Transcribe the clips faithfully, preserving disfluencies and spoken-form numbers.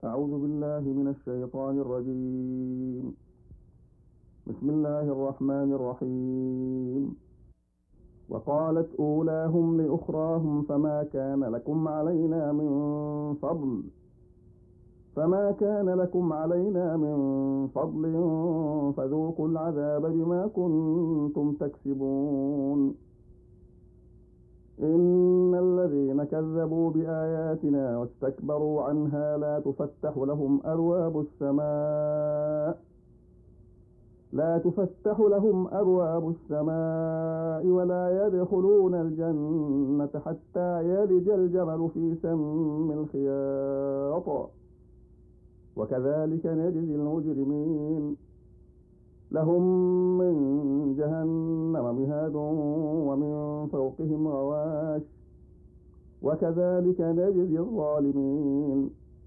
أعوذ بالله من الشيطان الرجيم. بسم الله الرحمن الرحيم. وقالت أولاهم لأخراهم فما كان لكم علينا من فضل فما كان لكم علينا من فضل فذوقوا العذاب بما كنتم تكسبون. إن الذين كذبوا بآياتنا واستكبروا عنها لا تفتح لهم أبواب السماء لا تفتح لهم أبواب السماء ولا يدخلون الجنة حتى يلج الجمل في سم الخياط وكذلك نجزي المجرمين. لهم من جهنم مهاد ومن فوقهم غواش وكذلك نجزي الظالمين.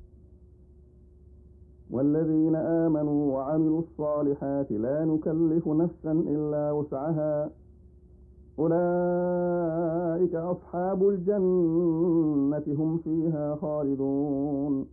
والذين آمنوا وعملوا الصالحات لا نكلف نفسا إلا وسعها أولئك أصحاب الجنة هم فيها خالدون.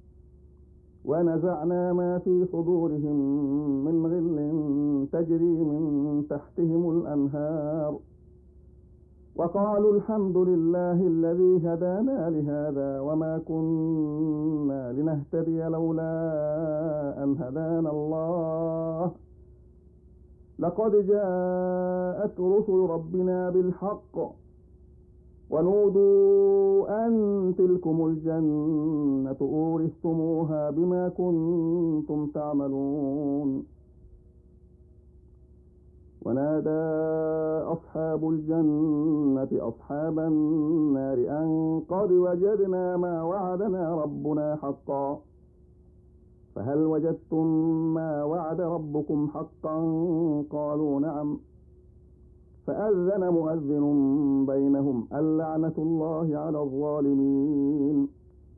ونزعنا ما في صدورهم من غل تجري من تحتهم الأنهار وقالوا الحمد لله الذي هدانا لهذا وما كنا لنهتدي لولا أن هدانا الله لقد جاءت رسل ربنا بالحق ونودوا أن تلكم الجنة أورثتموها بما كنتم تعملون. ونادى أصحاب الجنة أصحاب النار أن قد وجدنا ما وعدنا ربنا حقا فهل وجدتم ما وعد ربكم حقا قالوا نعم فأذن مؤذن بينهم اللعنة الله على الظالمين.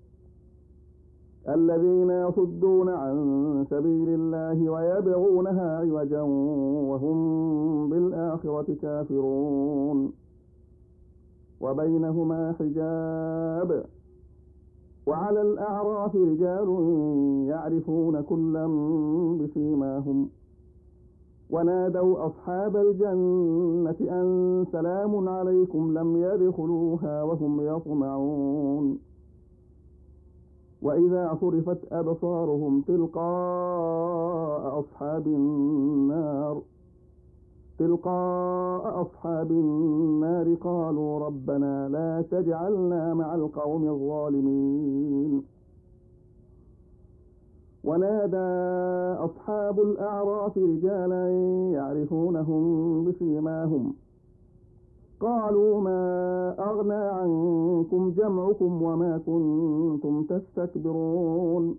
الذين يصدون عن سبيل الله ويبغونها عوجا وهم بالآخرة كافرون وبينهما حجاب وعلى الأعراف رجال يعرفون كلا بسيماهم ونادوا أصحاب الجنة أن سلام عليكم لم يدخلوها وهم يطمعون. وإذا صرفت أبصارهم تلقاء أصحاب النار تلقاء أصحاب النار قالوا ربنا لا تجعلنا مع القوم الظالمين. ونادى أصحاب الأعراف رجالا يعرفونهم بسيماهم قالوا ما أغنى عنكم جمعكم وما كنتم تستكبرون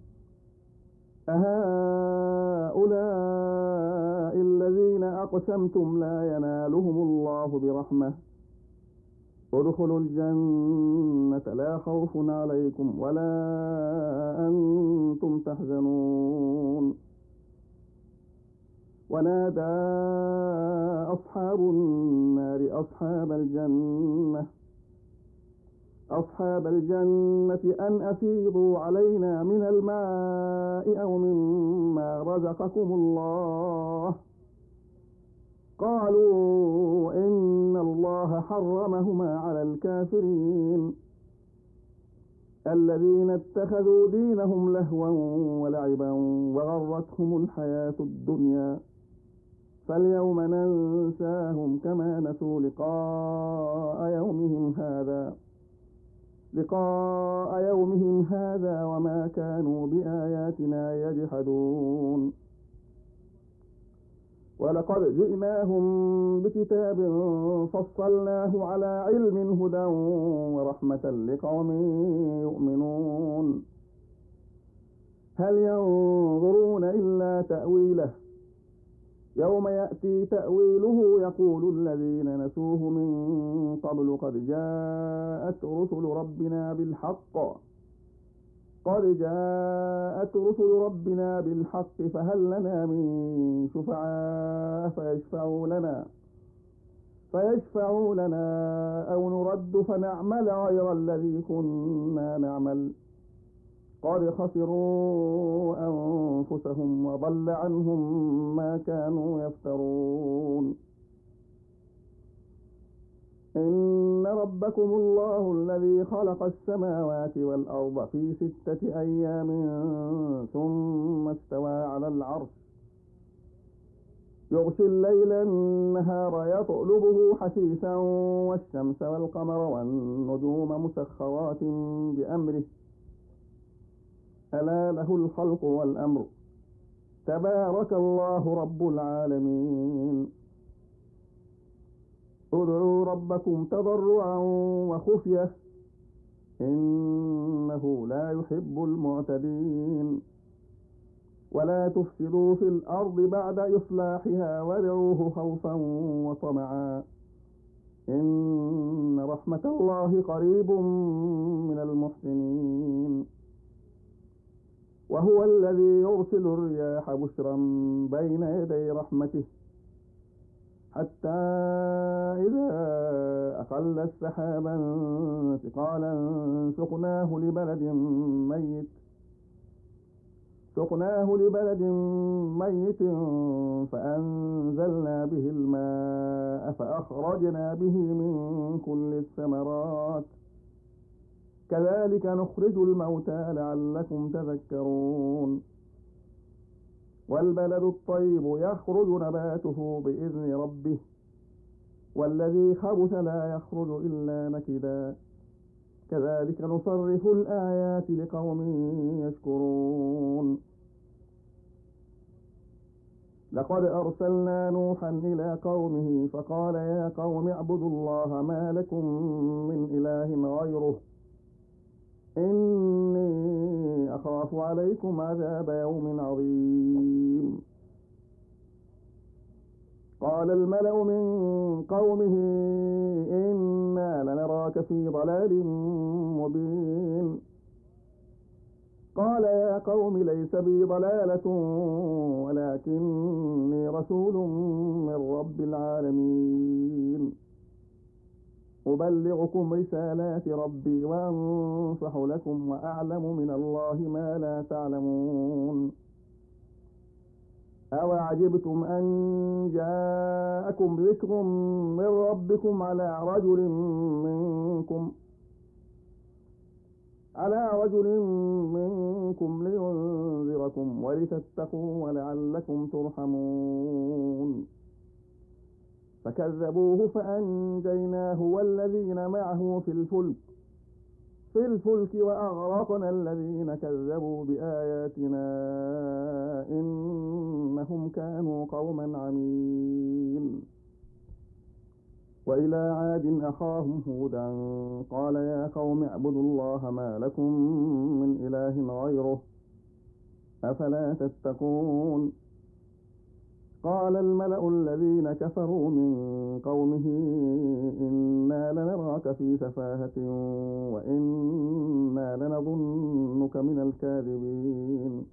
أهؤلاء الذين أقسمتم لا ينالهم الله برحمة ادخلوا الجنة لا خوف عليكم ولا أنتم تحزنون. ونادى أصحاب النار أصحاب الجنة أصحاب الجنة أن أفيضوا علينا من الماء أو مما رزقكم الله قالوا إن الله حرمهما على الكافرين الذين اتخذوا دينهم لهوا ولعبا وغرتهم الحياة الدنيا فاليوم ننساهم كما نسوا لقاء يومهم هذا لقاء يومهم هذا وما كانوا بآياتنا يجحدون. ولقد جئناهم بكتاب فصلناه على علم هدى ورحمة لقوم يؤمنون. هل ينظرون إلا تأويله يوم يأتي تأويله يقول الذين نسوه من قبل قد جاءت رسل ربنا بالحق قد جاءت رسل ربنا بالحق فهل لنا من شفعاء فيشفعوا لنا فيشفعوا لنا أو نرد فنعمل غير الذي كنا نعمل قد خسروا أنفسهم وضل عنهم ما كانوا يفترون إن ربكم الله الذي خلق السماوات والأرض في ستة أيام ثم استوى على العرش يغشي الليل النهار يطلبه حثيثا والشمس والقمر والنجوم مسخرات بأمره ألا له الخلق والأمر تبارك الله رب العالمين ادعوا ربكم تضرعا وخفية إنه لا يحب المعتدين ولا تفسدوا في الأرض بعد إصلاحها وادعوه خوفا وطمعا إن رحمة الله قريب من المحسنين وهو الذي يرسل الرياح بشرا بين يدي رحمته حتى إذا أقلت سحابا ثقالا سقناه لبلد ميت سقناه لبلد ميت فأنزلنا به الماء فأخرجنا به من كل الثمرات كذلك نخرج الموتى لعلكم تذكرون والبلد الطيب يخرج نباته بإذن ربه والذي خبث لا يخرج إلا نكدا كذلك نصرف الآيات لقوم يشكرون لقد أرسلنا نوحا إلى قومه فقال يا قوم اعبدوا الله ما لكم من إله غيره إني أخاف عليكم عذاب يوم عظيم قال الملأ من قومه إنا لنراك في ضلال مبين قال يا قوم ليس بي ضلالة ولكني رسول من رب العالمين أبلغكم رسالات ربي وأنصح لكم وأعلم من الله ما لا تعلمون أوعجبتم أن جاءكم ذكر من ربكم على رجل منكم على رجل منكم لينذركم ولتتقوا ولعلكم ترحمون فكذبوه فأنجيناه والذين معه في الفلك في الفلك وأغرقنا الذين كذبوا بآياتنا إنهم كانوا قوما عمين وإلى عاد أخاهم هودا قال يا قوم اعبدوا الله ما لكم من إله غيره أفلا تتقون قال الملأ الذين كفروا من قومه إنا لنراك في سفاهة وإنا لنظنك من الكاذبين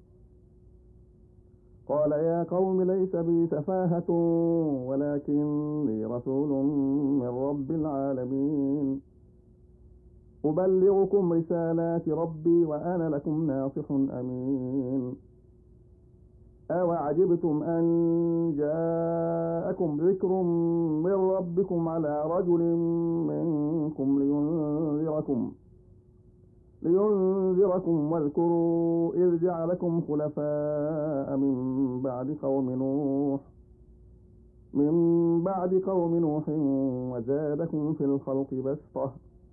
قال يا قوم ليس بي سفاهة ولكني رسول من رب العالمين أبلغكم رسالات ربي وأنا لكم ناصح أمين أوعجبتم أن جاءكم ذكر من ربكم على رجل منكم لينذركم لينذركم واذكروا إذ جعلكم خلفاء من بعد قوم نوح من بعد قوم نوح وزادكم في الخلق بسطة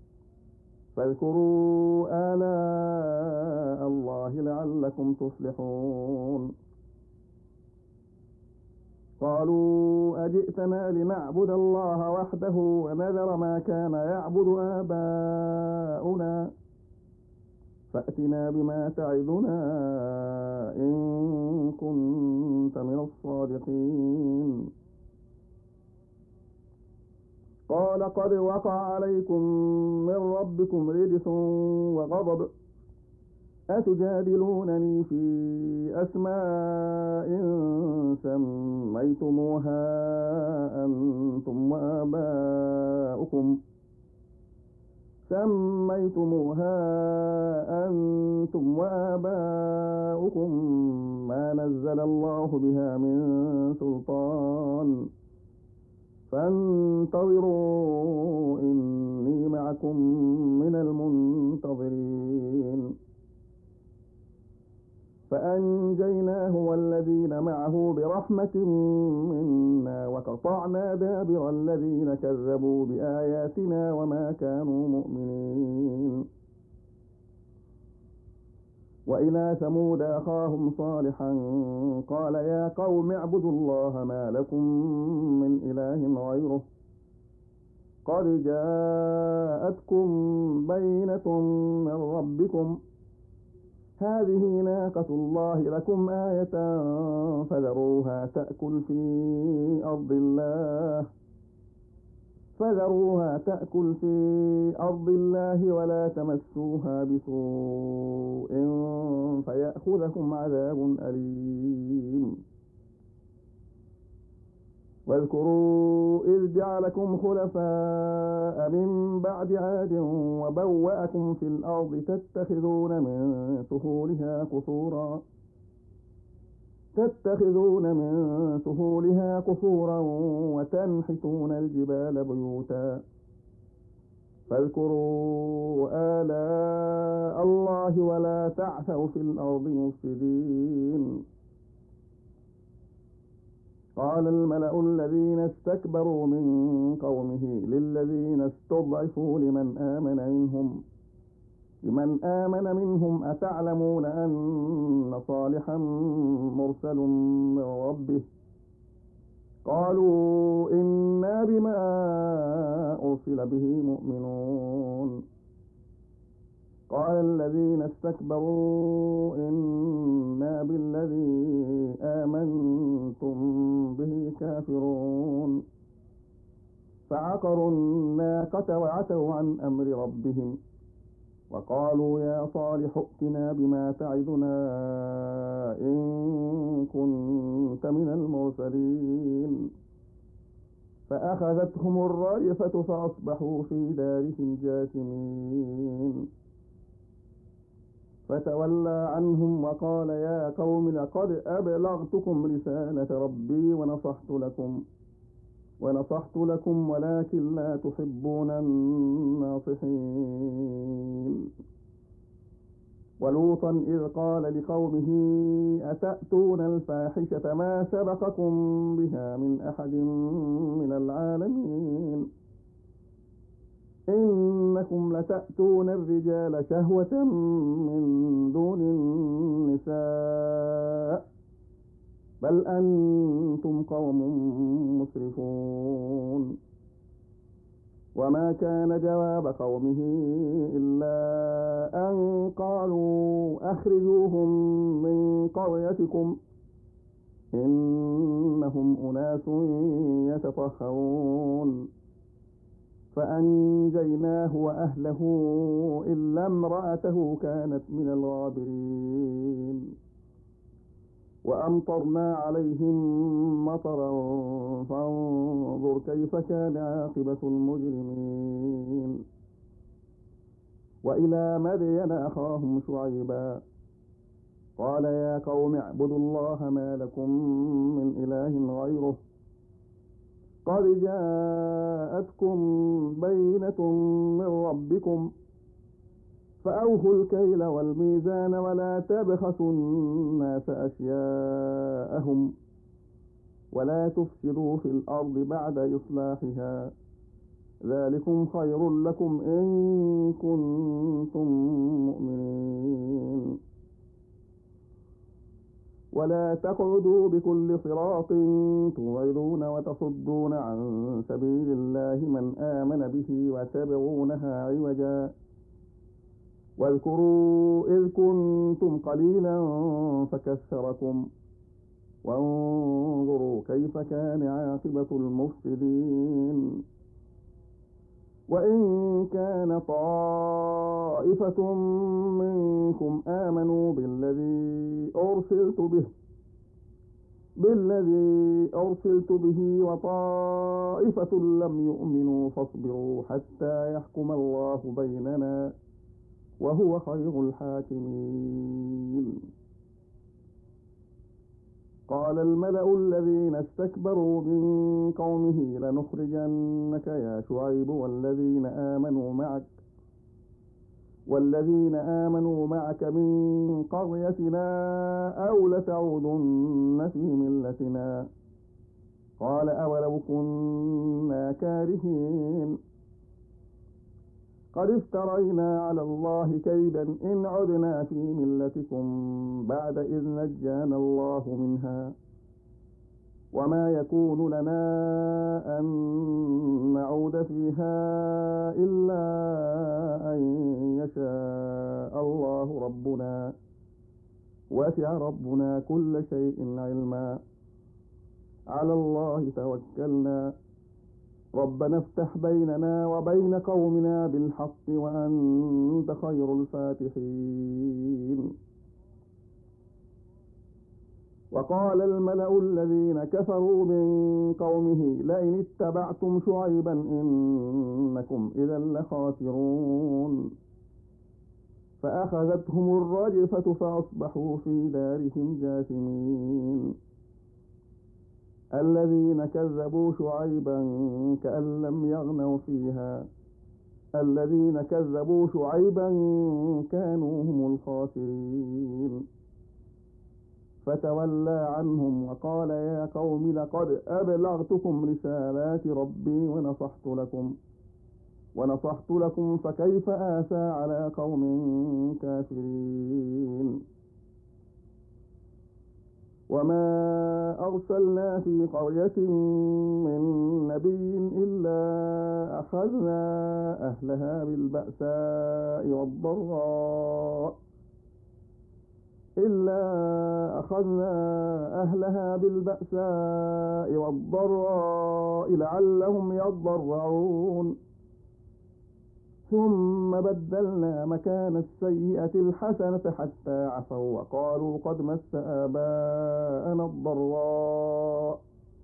فاذكروا آلاء الله لعلكم تفلحون قالوا أجئتنا لنعبد الله وحده ونذر ما كان يعبد آباؤنا فأتنا بما تعدنا إن كنت من الصادقين قال قد وقع عليكم من ربكم رجس وغضب أتجادلونني في أسماء سميتموها أنتم وآباؤكم سميتموها أنتم وآباؤكم ما نزل الله بها من سلطان فانتظروا إني معكم من المنتظرين فأنجيناه والذين معه برحمة منا وقطعنا دابر الذين كذبوا بآياتنا وما كانوا مؤمنين وإلى ثمود أخاهم صالحا قال يا قوم اعبدوا الله ما لكم من إله غيره قد جاءتكم بينة من ربكم هذه ناقة الله لكم آية فذروها تأكل في أرض الله فذروها تأكل في أرض الله ولا تمسوها بسوء فيأخذكم عذاب أليم واذكروا إذ جعلكم خلفاء من بعد عاد وبوأكم في الأرض تتخذون من سهولها قصورا تتخذون من سهولها قصورا وتنحتون الجبال بيوتا فاذكروا آلاء الله ولا تعثوا في الأرض مفسدين قال الملأ الذين استكبروا من قومه للذين استضعفوا لمن آمن منهم لمن آمن منهم أتعلمون أن صالحا مرسل من ربه قالوا إنا بما أرسل به مؤمنون قال الذين استكبروا إنا بالذي آمنتم به كافرون فعقروا الناقة وعتوا عن أمر ربهم وقالوا يا صالح ائتنا بما تعدنا إن كنت من المرسلين فأخذتهم الرجفة فأصبحوا في دارهم جاثمين فتولى عنهم وقال يا قوم لقد أبلغتكم رسالة ربي ونصحت لكم ونصحت لكم ولكن لا تحبون الناصحين ولوطا إذ قال لقومه أتأتون الفاحشة ما سبقكم بها من أحد من العالمين إنكم لتأتون الرجال شهوة من دون النساء بل أنتم قوم مسرفون وما كان جواب قومه إلا أن قالوا أخرجوهم من قريتكم إنهم أناس يتطهرون فأنجيناه وأهله إلا امرأته كانت من الغابرين وأمطرنا عليهم مطرا فانظر كيف كان عاقبة المجرمين وإلى مدين أخاهم شعيبا قال يا قوم اعبدوا الله ما لكم من إله غيره قد جاءتكم بينة من ربكم فأوفوا الكيل والميزان ولا تبخسوا الناس أشياءهم ولا تفسدوا في الأرض بعد إصلاحها ذلكم خير لكم إن كنتم مؤمنين ولا تقعدوا بكل صراط توعدون وتصدون عن سبيل الله من آمن به وتبغونها عوجا واذكروا إذ كنتم قليلا فكثركم وانظروا كيف كان عاقبة المفسدين وإن كان طائفة منكم آمنوا بالذي أرسلت به بالذي أرسلت به وطائفة لم يؤمنوا فاصبروا حتى يحكم الله بيننا وهو خير الحاكمين. قال الملأ الذين استكبروا من قومه لنخرجنك يا شعيب والذين آمنوا معك والذين آمنوا معك من قريتنا أو لتعودن في ملتنا. قال أولو كنا كارهين قد افترينا على الله كيدا إن عدنا في ملتكم بعد إذ نجانا الله منها وما يكون لنا أن نعود فيها إلا أن يشاء الله ربنا وسع ربنا كل شيء علما على الله توكلنا ربنا افتح بيننا وبين قومنا بالحق وأنت خير الفاتحين. وقال الملأ الذين كفروا من قومه لئن اتبعتم شعيبا إنكم إذا لخاسرون فأخذتهم الرجفة فأصبحوا في دارهم جاثمين. الذين كذبوا شعيبا كأن لم يغنوا فيها الذين كذبوا شعيبا كانوا هم الخاسرين. فتولى عنهم وقال يا قوم لقد أبلغتكم رسالات ربي ونصحت لكم ونصحت لكم فكيف آسى على قوم كافرين. وما أرسلنا في قرية من نبي إلا أخذنا أهلها بالبأساء والضراء إلا أخذنا أهلها بالبأساء والضراء لعلهم يضرعون ثم بدلنا مكان السيئة الحسنة حتى عفوا وقالوا قد مس آباءنا الضراء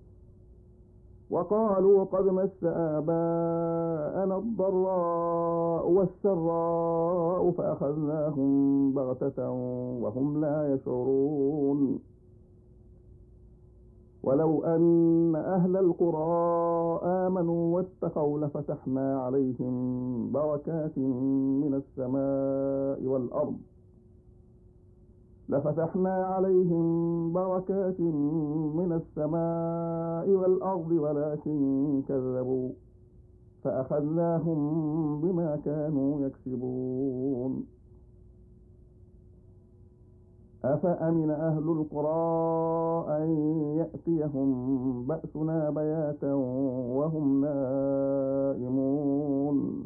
وقالوا قد مس آباءنا الضراء والسراء فأخذناهم بغتة وهم لا يشعرون. ولو أن أهل القرى آمنوا واتقوا لفتحنا عليهم بركات من السماء والأرض لفتحنا عليهم بركات من السماء والأرض ولكن كذبوا فأخذناهم بما كانوا يكسبون. أفأمن أهل القرى أن يأتيهم بأسنا بياتا وهم نائمون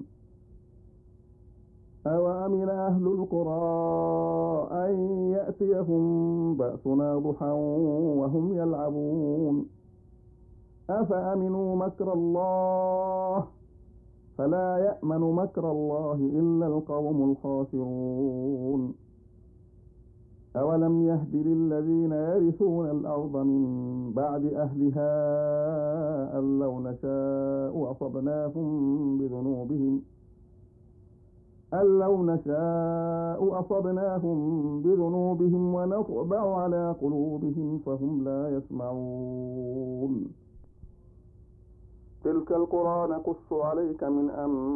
أوأمن أهل القرى أن يأتيهم بأسنا ضحى وهم يلعبون أفأمنوا مكر الله فلا يأمن مكر الله إلا القوم الخاسرون. أولم يهد للذين يرثون الأرض من بعد أهلها أن لو نشاء أصبناهم بذنوبهم أن لو نشاء أصبناهم بذنوبهم ونطبع على قلوبهم فهم لا يسمعون. تلك القرى نقص عليك من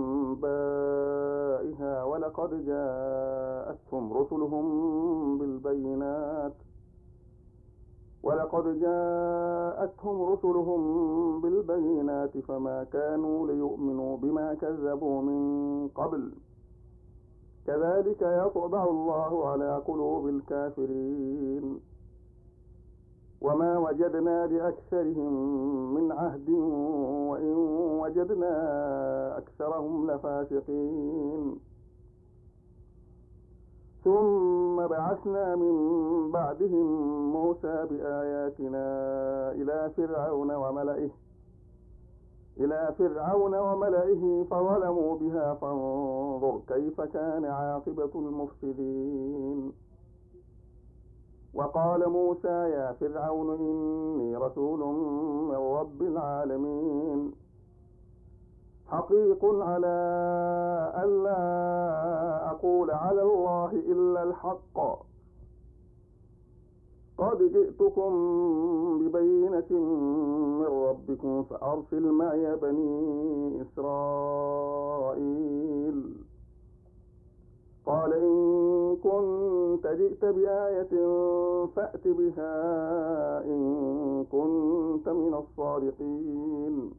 أنبائها ولقد جاءتهم رسلهم بالبينات ولقد جاءتهم رسلهم بالبينات فما كانوا ليؤمنوا بما كذبوا من قبل كذلك يطبع الله على قلوب الكافرين. وما وجدنا لأكثرهم من عهد وإن وجدنا أكثرهم لفاسقين. ثم بعثنا من بعدهم موسى بآياتنا إلى فرعون وملئه إلى فرعون وملئه فظلموا بها فانظر كيف كان عاقبة المفسدين. وقال موسى يا فرعون إني رسول من رب العالمين حقيق على ألا أقول على الله إلا الحق قد جئتكم ببينة من ربكم فأرسل معي بني إسرائيل قال إن كنت جئت بآية فأت بها إن كنت من الصادقين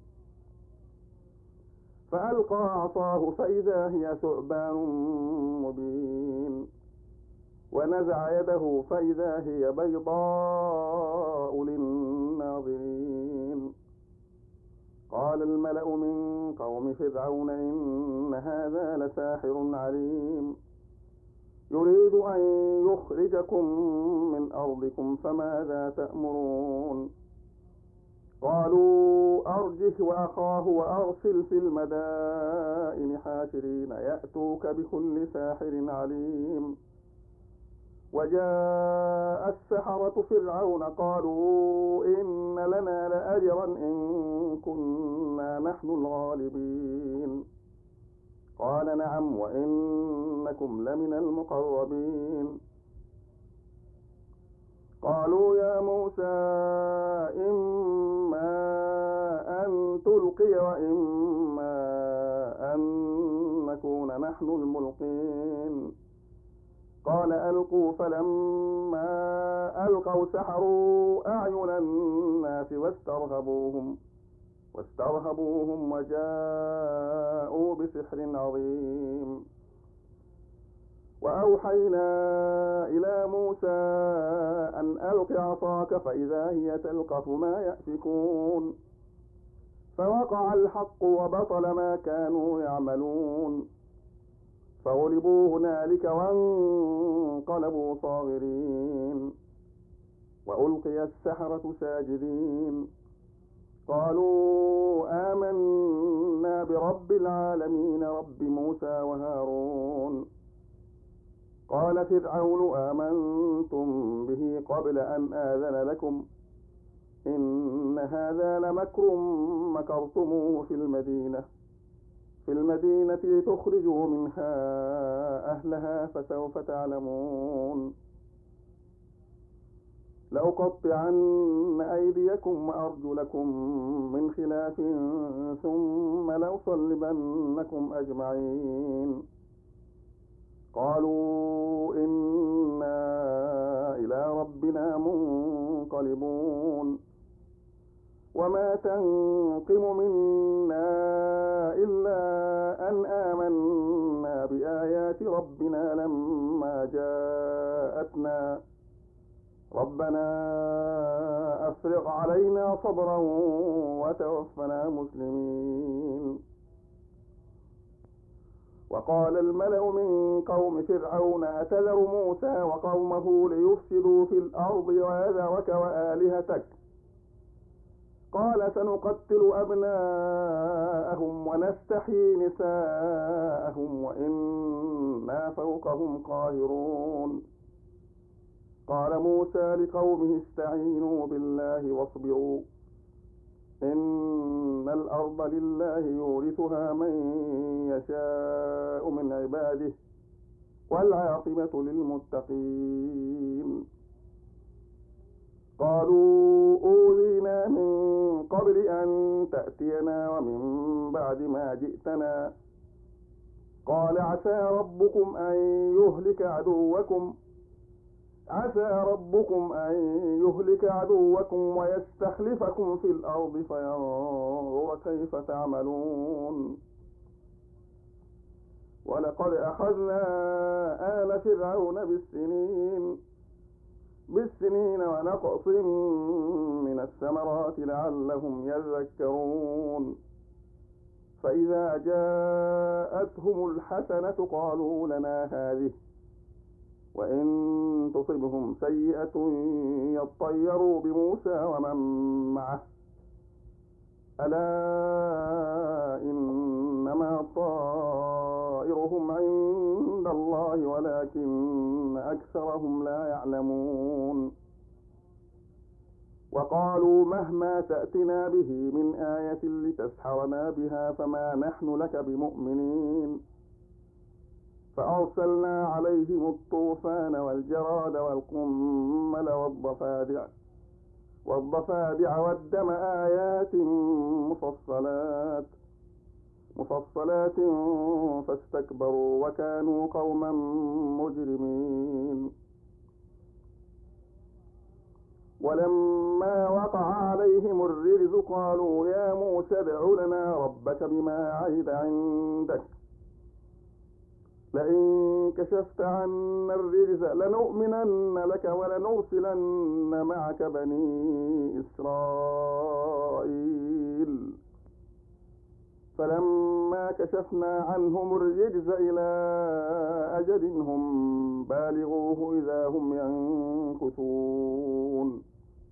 فألقى عصاه فإذا هي ثعبان مبين ونزع يده فإذا هي بيضاء للناظرين قال الملأ من قوم فرعون إن هذا لساحر عليم يريد أن يخرجكم من أرضكم فماذا تأمرون قالوا أرجه وأخاه وأرسل في المدائن حاشرين يأتوك بكل ساحر عليم وجاء السحرة فرعون قالوا إن لنا لأجرا إن كنا نحن الغالبين قال نعم وإنكم لمن المقربين قالوا يا موسى إما أن تلقي وإما أن نكون نحن الملقين قال ألقوا فلما ألقوا سحروا أعين الناس واسترهبوهم واسترهبوهم وجاءوا بسحر عظيم وأوحينا إلى موسى أن ألق عصاك فإذا هي تلقف ما يأفكون فوقع الحق وبطل ما كانوا يعملون فغلبوا هنالك وانقلبوا صاغرين وألقي السحرة ساجدين قالوا آمنا برب العالمين رب موسى وهارون قال فرعون آمنتم به قبل أن آذن لكم إن هذا لمكر مكرتموه في المدينة في المدينة لتخرجوا منها أهلها فسوف تعلمون لأقطعن أيديكم وأرجلكم من خلاف ثم لأصلبنكم أجمعين قالوا إنا إلى ربنا منقلبون وما تنقم منا إلا أن آمنا بآيات ربنا لما جاءتنا ربنا أفرغ علينا صبرا وتوفنا مسلمين وقال الملأ من قوم فرعون أتذر موسى وقومه ليفسدوا في الأرض ويذرك وآلهتك قال سنقتل أبناءهم ونستحيي نساءهم وإنا فوقهم قاهرون قال موسى لقومه استعينوا بالله واصبروا إن الأرض لله يورثها من يشاء من عباده والعاقبة للمتقين قالوا أوذينا من قبل أن تأتينا ومن بعد ما جئتنا قال عسى ربكم أن يهلك عدوكم عسى ربكم أن يهلك عدوكم ويستخلفكم في الأرض فينظر كيف تعملون ولقد أخذنا آل فرعون بالسنين بالسنين ونقص من الثمرات لعلهم يذكرون فإذا جاءتهم الحسنة قالوا لنا هذه وإن تصبهم سيئة يطيروا بموسى ومن معه ألا إنما طائرهم عند الله ولكن أكثرهم لا يعلمون وقالوا مهما تأتنا به من آية لتسحرنا بها فما نحن لك بمؤمنين فأرسلنا عليهم الطوفان والجراد والقمل والضفادع والضفادع والدم آيات مفصلات مفصلات فاستكبروا وكانوا قوما مجرمين ولما وقع عليهم الرجز قالوا يا موسى ادع لنا ربك بما عهد عندك لئن كشفت عنا الرجز لنؤمنن لك ولنرسلن معك بني إسرائيل فلما كشفنا عنهم الرجز إلى أجل هم بالغوه إذا هم ينكثون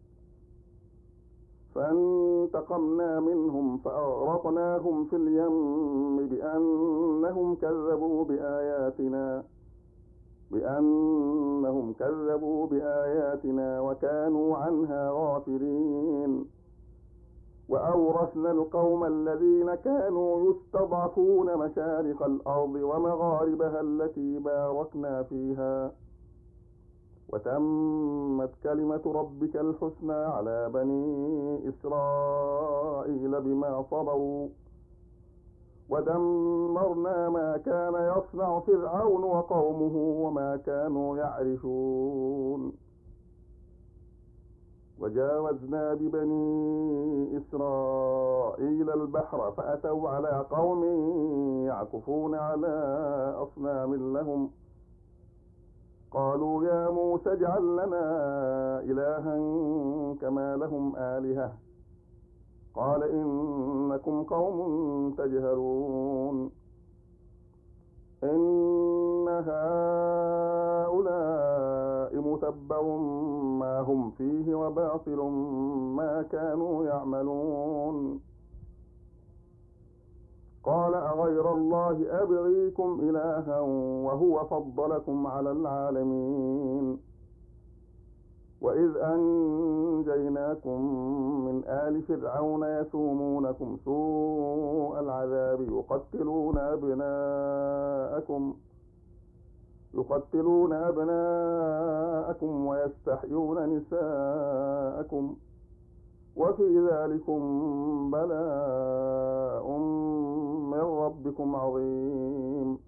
فانتقمنا منهم فأغرقناهم في اليم بأنهم كذبوا بآياتنا بأنهم كذبوا بآياتنا وكانوا عنها غافلين وأورثنا القوم الذين كانوا يستضعفون مشارق الأرض ومغاربها التي باركنا فيها وتمت كلمة ربك الحسنى على بني إسرائيل بما صبروا ودمرنا ما كان يصنع فرعون وقومه وما كانوا يعرشون وجاوزنا ببني إسرائيل البحر فأتوا على قوم يعكفون على أصنام لهم قالوا يا موسى اجعل لنا إلها كما لهم آلهة قال إنكم قوم تجهلون إن هؤلاء متبر ما هم فيه وباطل ما كانوا يعملون قال أغير الله أبغيكم إلها وهو فضلكم على العالمين وإذ أنجيناكم من آل فرعون يسومونكم سوء العذاب يقتلون أبناءكم يقتلون أبناءكم ويستحيون نساءكم وفي ذلكم بلاء من ربكم عظيم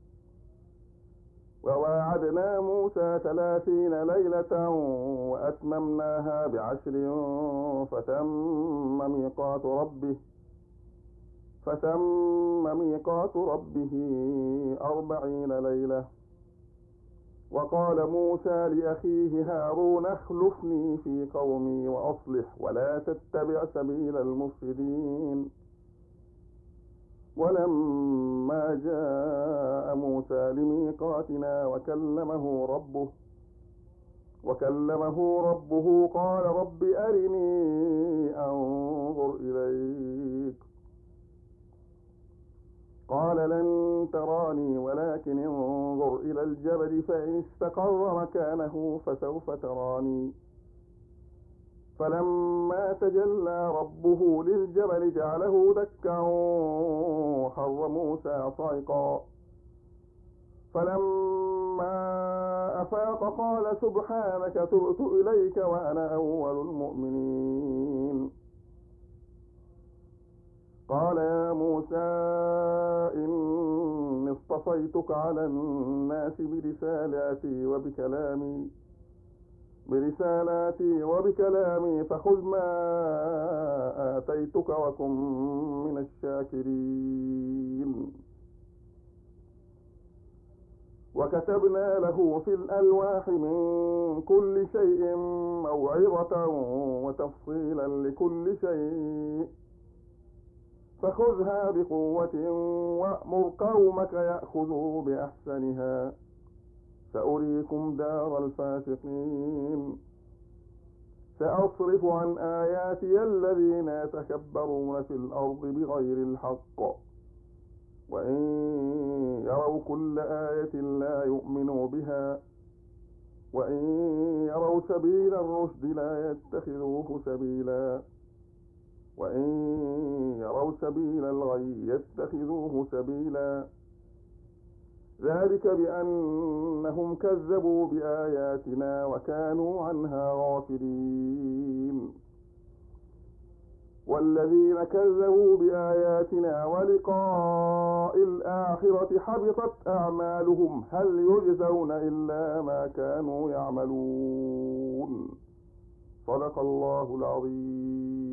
وواعدنا موسى ثلاثين ليلة وأتممناها بعشر فتم ميقات ربه فتم ميقات ربه أربعين ليلة وقال موسى لأخيه هارون اخلفني في قومي وأصلح ولا تتبع سبيل المفسدين ولما جاء موسى لميقاتنا وكلمه ربه وكلمه ربه قال رب أرني أنظر إليك قال لن تراني ولكن انظر إلى الجبل فإن استقر مكانه فسوف تراني فلما تجلى ربه للجبل جعله دكا وخر موسى صعقا فلما أفاق قال سبحانك تبت إليك وأنا أول المؤمنين قال يا موسى إني اصطفيتك على الناس برسالاتي وبكلامي برسالاتي وبكلامي فخذ ما آتيتك وكن من الشاكرين وكتبنا له في الألواح من كل شيء موعظة وتفصيلا لكل شيء فخذها بقوة وأمر قومك يأخذوا بأحسنها سأريكم دار الفاسقين سأصرف عن آياتي الذين يتكبرون في الأرض بغير الحق وإن يروا كل آية لا يؤمنوا بها وإن يروا يروا سبيل الرشد لا يتخذوه سبيلا وإن يروا سبيل الغي يتخذوه سبيلا ذلك بأنهم كذبوا بآياتنا وكانوا عنها غافلين والذين كذبوا بآياتنا ولقاء الآخرة حبطت أعمالهم هل يجزون إلا ما كانوا يعملون صدق الله العظيم.